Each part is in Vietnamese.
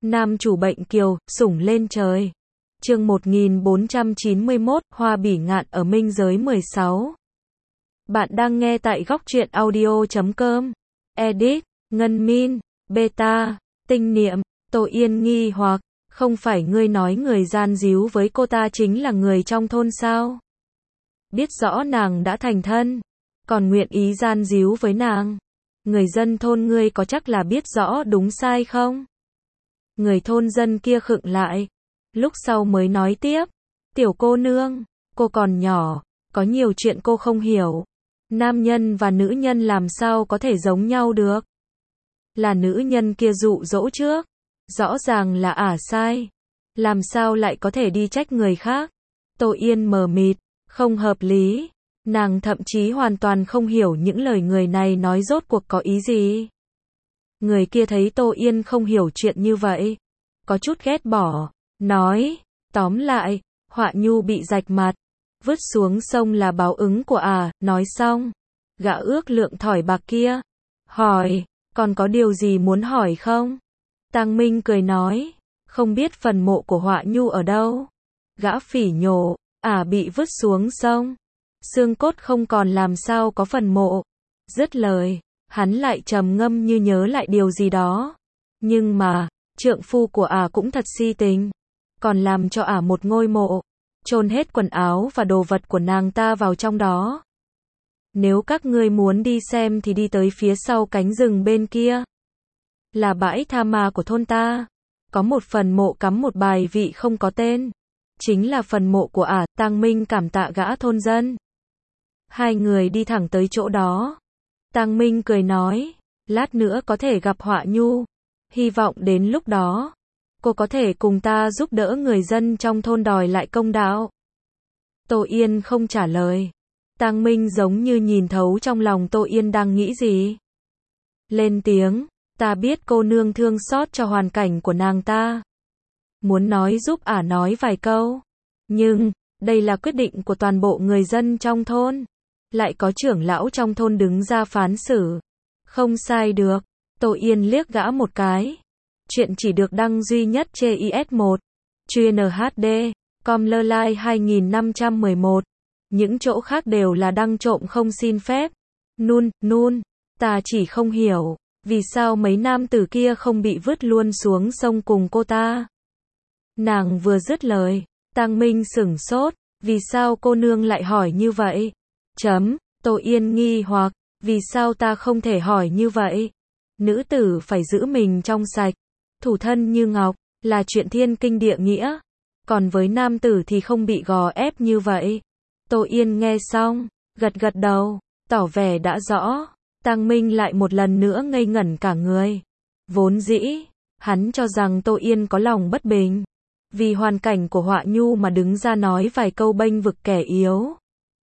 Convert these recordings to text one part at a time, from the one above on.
Nam chủ bệnh kiều, sủng lên trời. Chương 1491, Hoa bỉ ngạn ở minh giới 16. Bạn đang nghe tại góc truyện audio.com. Edit, Ngân Min, Beta, Tinh Niệm, Tô Yên nghi hoặc, không phải ngươi nói người gian díu với cô ta chính là người trong thôn sao? Biết rõ nàng đã thành thân, còn nguyện ý gian díu với nàng. Người dân thôn ngươi có chắc là biết rõ đúng sai không? Người thôn dân kia khựng lại, lúc sau mới nói tiếp, tiểu cô nương, cô còn nhỏ, có nhiều chuyện cô không hiểu. Nam nhân và nữ nhân làm sao có thể giống nhau được? Là nữ nhân kia dụ dỗ trước, rõ ràng là ả sai, làm sao lại có thể đi trách người khác? Tô Yên mờ mịt, không hợp lý, nàng thậm chí hoàn toàn không hiểu những lời người này nói rốt cuộc có ý gì. Người kia thấy Tô Yên không hiểu chuyện như vậy, có chút ghét bỏ, nói, tóm lại, Họa Nhu bị rạch mặt, vứt xuống sông là báo ứng của ả. Nói xong, gã ước lượng thỏi bạc kia, hỏi, còn có điều gì muốn hỏi không? Tang Minh cười nói, không biết phần mộ của Họa Nhu ở đâu. Gã phỉ nhổ, ả bị vứt xuống sông, xương cốt không còn làm sao có phần mộ. Dứt lời, hắn lại trầm ngâm như nhớ lại điều gì đó. Nhưng mà, trượng phu của ả cũng thật si tình, còn làm cho ả một ngôi mộ, chôn hết quần áo và đồ vật của nàng ta vào trong đó. Nếu các ngươi muốn đi xem thì đi tới phía sau cánh rừng bên kia, là bãi tha ma của thôn ta, có một phần mộ cắm một bài vị không có tên, chính là phần mộ của ả. Tang Minh cảm tạ gã thôn dân. Hai người đi thẳng tới chỗ đó. Tang Minh cười nói, lát nữa có thể gặp Họa Nhu, hy vọng đến lúc đó, cô có thể cùng ta giúp đỡ người dân trong thôn đòi lại công đạo. Tô Yên không trả lời. Tang Minh giống như nhìn thấu trong lòng Tô Yên đang nghĩ gì. Lên tiếng, ta biết cô nương thương xót cho hoàn cảnh của nàng ta, muốn nói giúp ả nói vài câu. Nhưng, đây là quyết định của toàn bộ người dân trong thôn. Lại có trưởng lão trong thôn đứng ra phán xử. Không sai được. Tô Yên liếc gã một cái. Chuyện chỉ được đăng duy nhất trên IS1. Chuyên HD. Com.Lơ 2511. Những chỗ khác đều là đăng trộm không xin phép. Nun, ta chỉ không hiểu, vì sao mấy nam tử kia không bị vứt luôn xuống sông cùng cô ta. Nàng vừa dứt lời, Tang Minh sửng sốt, vì sao cô nương lại hỏi như vậy? Tô Yên nghi hoặc, vì sao ta không thể hỏi như vậy? Nữ tử phải giữ mình trong sạch, thủ thân như ngọc, là chuyện thiên kinh địa nghĩa. Còn với nam tử thì không bị gò ép như vậy. Tô Yên nghe xong, gật đầu, tỏ vẻ đã rõ. Tang Minh lại một lần nữa ngây ngẩn cả người. Vốn dĩ, hắn cho rằng Tô Yên có lòng bất bình, vì hoàn cảnh của Họa Nhu mà đứng ra nói vài câu bênh vực kẻ yếu.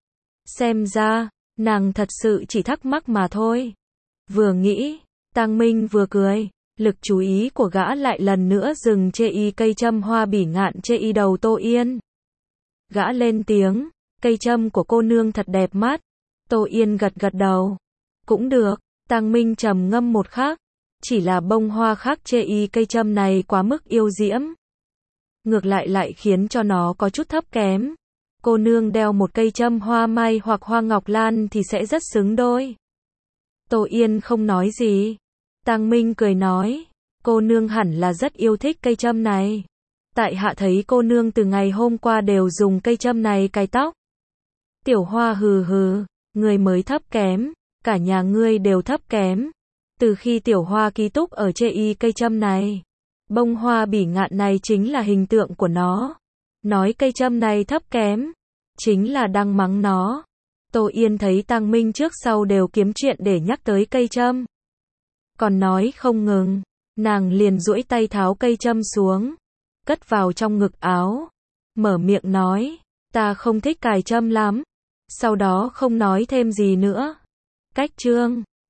Xem ra, nàng thật sự chỉ thắc mắc mà thôi. Vừa nghĩ, Tang Minh vừa cười, lực chú ý của gã lại lần nữa dừng trên cây châm hoa bỉ ngạn trên đầu Tô Yên. Gã lên tiếng, cây châm của cô nương thật đẹp mắt. Tô Yên gật đầu. Cũng được. Tang Minh trầm ngâm một khắc, chỉ là bông hoa khác trên cây châm này quá mức yêu diễm, ngược lại khiến cho nó có chút thấp kém. Cô nương đeo một cây châm hoa mai hoặc hoa ngọc lan thì sẽ rất xứng đôi. Tô Yên không nói gì. Tang Minh cười nói, cô nương hẳn là rất yêu thích cây châm này. Tại hạ thấy cô nương từ ngày hôm qua đều dùng cây châm này cài tóc. Tiểu Hoa hừ, người mới thấp kém, cả nhà ngươi đều thấp kém. Từ khi Tiểu Hoa ký túc ở trên cây châm này, bông hoa bỉ ngạn này chính là hình tượng của nó. Nói cây châm này thấp kém, chính là đang mắng nó. Tô Yên thấy Tang Minh trước sau đều kiếm chuyện để nhắc tới cây châm, còn nói không ngừng, nàng liền duỗi tay tháo cây châm xuống, cất vào trong ngực áo, mở miệng nói, ta không thích cài châm lắm. Sau đó không nói thêm gì nữa. Cách chương